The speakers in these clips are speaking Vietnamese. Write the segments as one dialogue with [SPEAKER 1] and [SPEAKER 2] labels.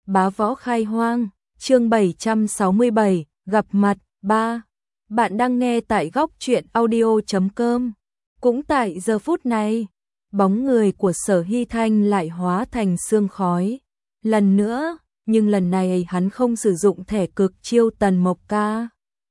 [SPEAKER 1] Bá Võ Khai Hoang, chương 767, gặp mặt, 3. Bạn đang nghe tại góc truyện audio.com. Cũng tại giờ phút này, bóng người của Sở Hy Thanh lại hóa thành sương khói. Lần nữa, nhưng lần này hắn không sử dụng thẻ cực chiêu Tần Mộc Ca,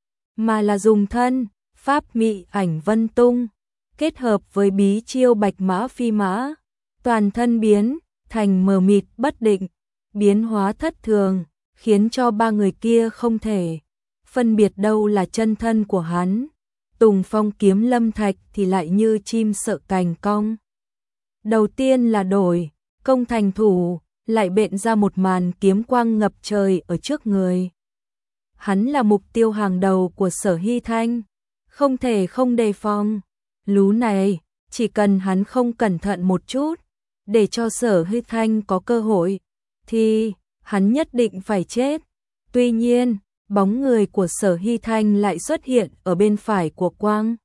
[SPEAKER 1] mà là dùng thân, pháp mị ảnh vân tung, kết hợp với bí chiêu bạch mã phi mã, toàn thân biến thành mờ mịt bất định, biến hóa thất thường, khiến cho ba người kia không thể phân biệt đâu là chân thân của hắn. Tùng Phong kiếm lâm thạch thì lại như chim sợ cành cong. Đầu tiên là đổi công thành thủ, lại bện ra một màn kiếm quang ngập trời ở trước người. Hắn là mục tiêu hàng đầu của Sở Hy Thanh, không thể không đề phòng. Lú này, chỉ cần hắn không cẩn thận một chút, để cho Sở Hy Thanh có cơ hội, thì hắn nhất định phải chết. Tuy nhiên, bóng người của Sở Hy Thanh lại xuất hiện ở bên phải của quang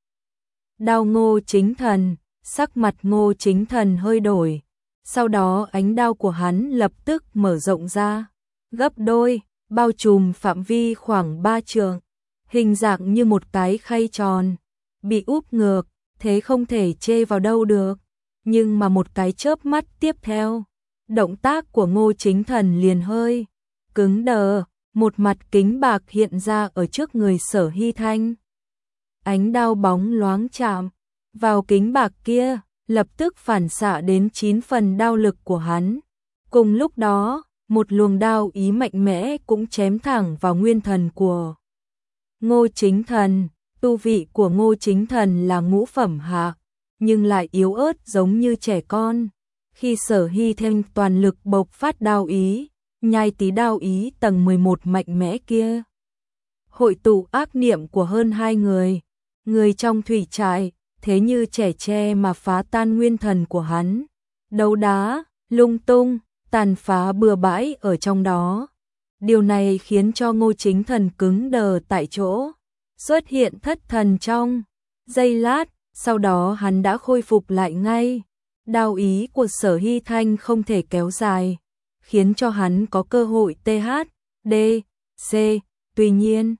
[SPEAKER 1] đao Ngô Chính Thần, sắc mặt Ngô Chính Thần hơi đổi. Sau đó ánh đao của hắn lập tức mở rộng ra, gấp đôi, bao trùm phạm vi khoảng 3 trượng, hình dạng như một cái khay tròn, bị úp ngược, thế không thể chê vào đâu được. Nhưng mà một cái chớp mắt tiếp theo, động tác của Ngô Chính Thần liền hơi cứng đờ, một mặt kính bạc hiện ra ở trước người Sở Hy Thanh. Ánh đao bóng loáng chạm vào kính bạc kia, lập tức phản xạ đến 9 phần đao lực của hắn. Cùng lúc đó, một luồng đao ý mạnh mẽ cũng chém thẳng vào nguyên thần của Ngô Chính Thần. Tu vị của Ngô Chính Thần là ngũ phẩm hạ, nhưng lại yếu ớt giống như trẻ con. Khi Sở Hy Thanh toàn lực bộc phát đao ý, nhai tí đao ý tầng 11 mạnh mẽ kia, hội tụ ác niệm của hơn 2 người trong thủy trại, thế như trẻ tre mà phá tan nguyên thần của hắn. Đấu đá, lung tung, tàn phá bừa bãi ở trong đó. Điều này khiến cho Ngô Chính Thần cứng đờ tại chỗ, xuất hiện thất thần trong giây lát, sau đó hắn đã khôi phục lại ngay. Đao ý của Sở Hy Thanh không thể kéo dài, khiến cho hắn có cơ hội THD-C. Tuy nhiên,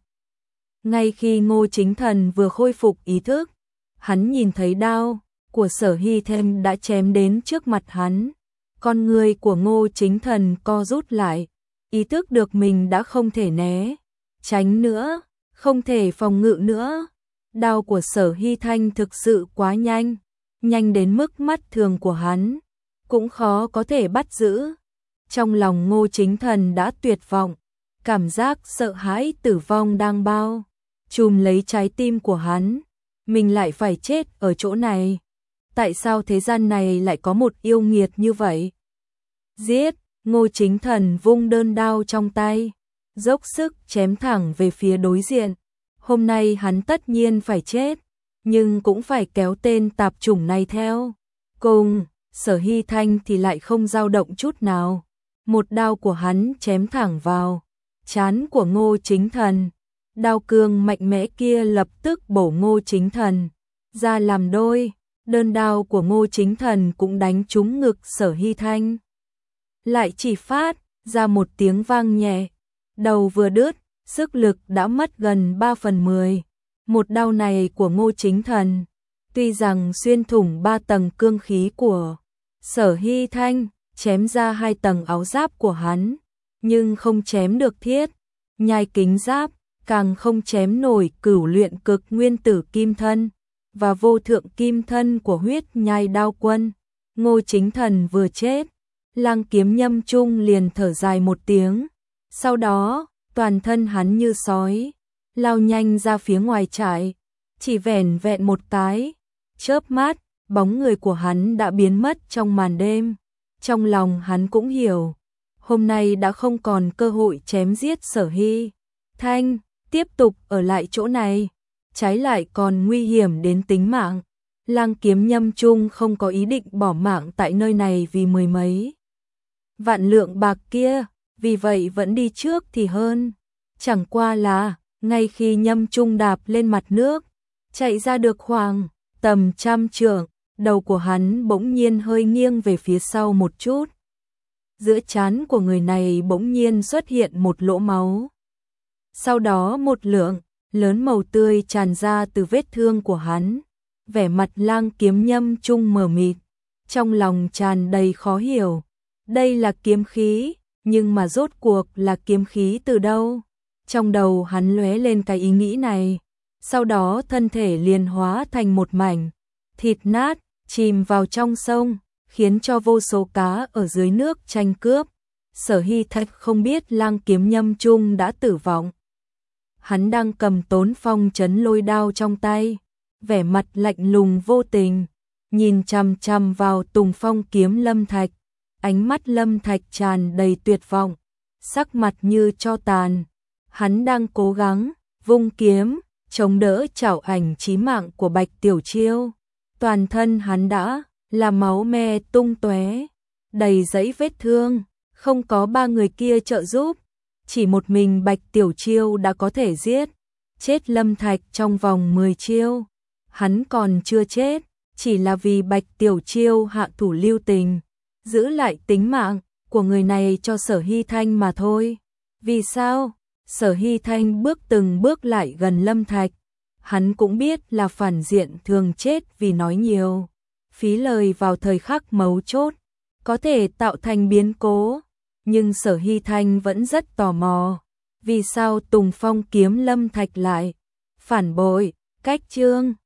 [SPEAKER 1] ngay khi Ngô Chính Thần vừa khôi phục ý thức, hắn nhìn thấy đao của Sở Hy Thanh đã chém đến trước mặt hắn. Con người của Ngô Chính Thần co rút lại, ý thức được mình đã không thể né tránh nữa, không thể phòng ngự nữa. Đao của Sở Hy Thanh thực sự quá nhanh, nhanh đến mức mắt thường của hắn cũng khó có thể bắt giữ. Trong lòng Ngô Chính Thần đã tuyệt vọng, cảm giác sợ hãi tử vong đang bao trùm lấy trái tim của hắn. Mình lại phải chết ở chỗ này. Tại sao thế gian này lại có một yêu nghiệt như vậy? Giết! Ngô Chính Thần vung đơn đao trong tay, dốc sức chém thẳng về phía đối diện. Hôm nay hắn tất nhiên phải chết, nhưng cũng phải kéo tên tạp chủng này theo. Cùng, Sở Hy Thanh thì lại không dao động chút nào. Một đao của hắn chém thẳng vào trán của Ngô Chính Thần. Đao cương mạnh mẽ kia lập tức bổ Ngô Chính Thần ra làm đôi. Đơn đao của Ngô Chính Thần cũng đánh trúng ngực Sở Hy Thanh, lại chỉ phát ra một tiếng vang nhẹ. Đầu vừa đứt, sức lực đã mất gần 3/10. Một đao này của Ngô Chính Thần, tuy rằng xuyên thủng 3 tầng cương khí của Sở Hy Thanh, chém ra 2 tầng áo giáp của hắn, nhưng không chém được thiết nhai kính giáp, càng không chém nổi cửu luyện cực nguyên tử kim thân và vô thượng kim thân của huyết nhai đao quân. Ngô Chính Thần vừa chết, Lăng Kiếm Nhâm Trung liền thở dài một tiếng. Sau đó, toàn thân hắn như sói, lao nhanh ra phía ngoài trại. Chỉ vẻn vẹn một cái chớp mắt, bóng người của hắn đã biến mất trong màn đêm. Trong lòng hắn cũng hiểu, hôm nay đã không còn cơ hội chém giết Sở Hy Thanh. Tiếp tục ở lại chỗ này, trái lại còn nguy hiểm đến tính mạng. Lăng Kiếm Nhâm Trung không có ý định bỏ mạng tại nơi này vì 10 mấy vạn lượng bạc kia, vì vậy vẫn đi trước thì hơn. Chẳng qua là, ngay khi Nhâm Trung đạp lên mặt nước, chạy ra được khoảng tầm 100 trượng, đầu của hắn bỗng nhiên hơi nghiêng về phía sau một chút. giữa trán của người này bỗng nhiên xuất hiện một lỗ máu. Sau đó một lượng lớn màu tươi tràn ra từ vết thương của hắn. Vẻ mặt Lang Kiếm Nhâm Trung mờ mịt, trong lòng tràn đầy khó hiểu. Đây là kiếm khí, nhưng mà rốt cuộc là kiếm khí từ đâu? Trong đầu hắn lóe lên cái ý nghĩ này, sau đó thân thể liền hóa thành một mảnh thịt nát, chìm vào trong sông, khiến cho vô số cá ở dưới nước tranh cướp. Sở Hy Thạch không biết Lang Kiếm Nhâm Trung đã tử vong. Hắn đang cầm Tốn Phong Trấn Lôi đao trong tay, vẻ mặt lạnh lùng vô tình, nhìn chằm chằm vào Tùng Phong kiếm Lâm Thạch, ánh mắt Lâm Thạch tràn đầy tuyệt vọng, sắc mặt như tro tàn. Hắn đang cố gắng vung kiếm chống đỡ chảo ảnh chí mạng của Bạch Tiểu Chiêu. Toàn thân hắn đã là máu me tung tóe, đầy dẫy vết thương, không có ba người kia trợ giúp, chỉ một mình Bạch Tiểu Chiêu đã có thể giết chết Lâm Thạch trong vòng 10 chiêu. Hắn còn chưa chết, chỉ là vì Bạch Tiểu Chiêu hạ thủ lưu tình, giữ lại tính mạng của người này cho Sở Hy Thanh mà thôi. Vì sao? Sở Hy Thanh bước từng bước lại gần Lâm Thạch. Hắn cũng biết là phản diện thường chết vì nói nhiều, phí lời vào thời khắc mấu chốt, có thể tạo thành biến cố. Nhưng Sở Hy Thanh vẫn rất tò mò, vì sao Tùng Phong kiếm Lâm Thạch lại phản bội, cách chương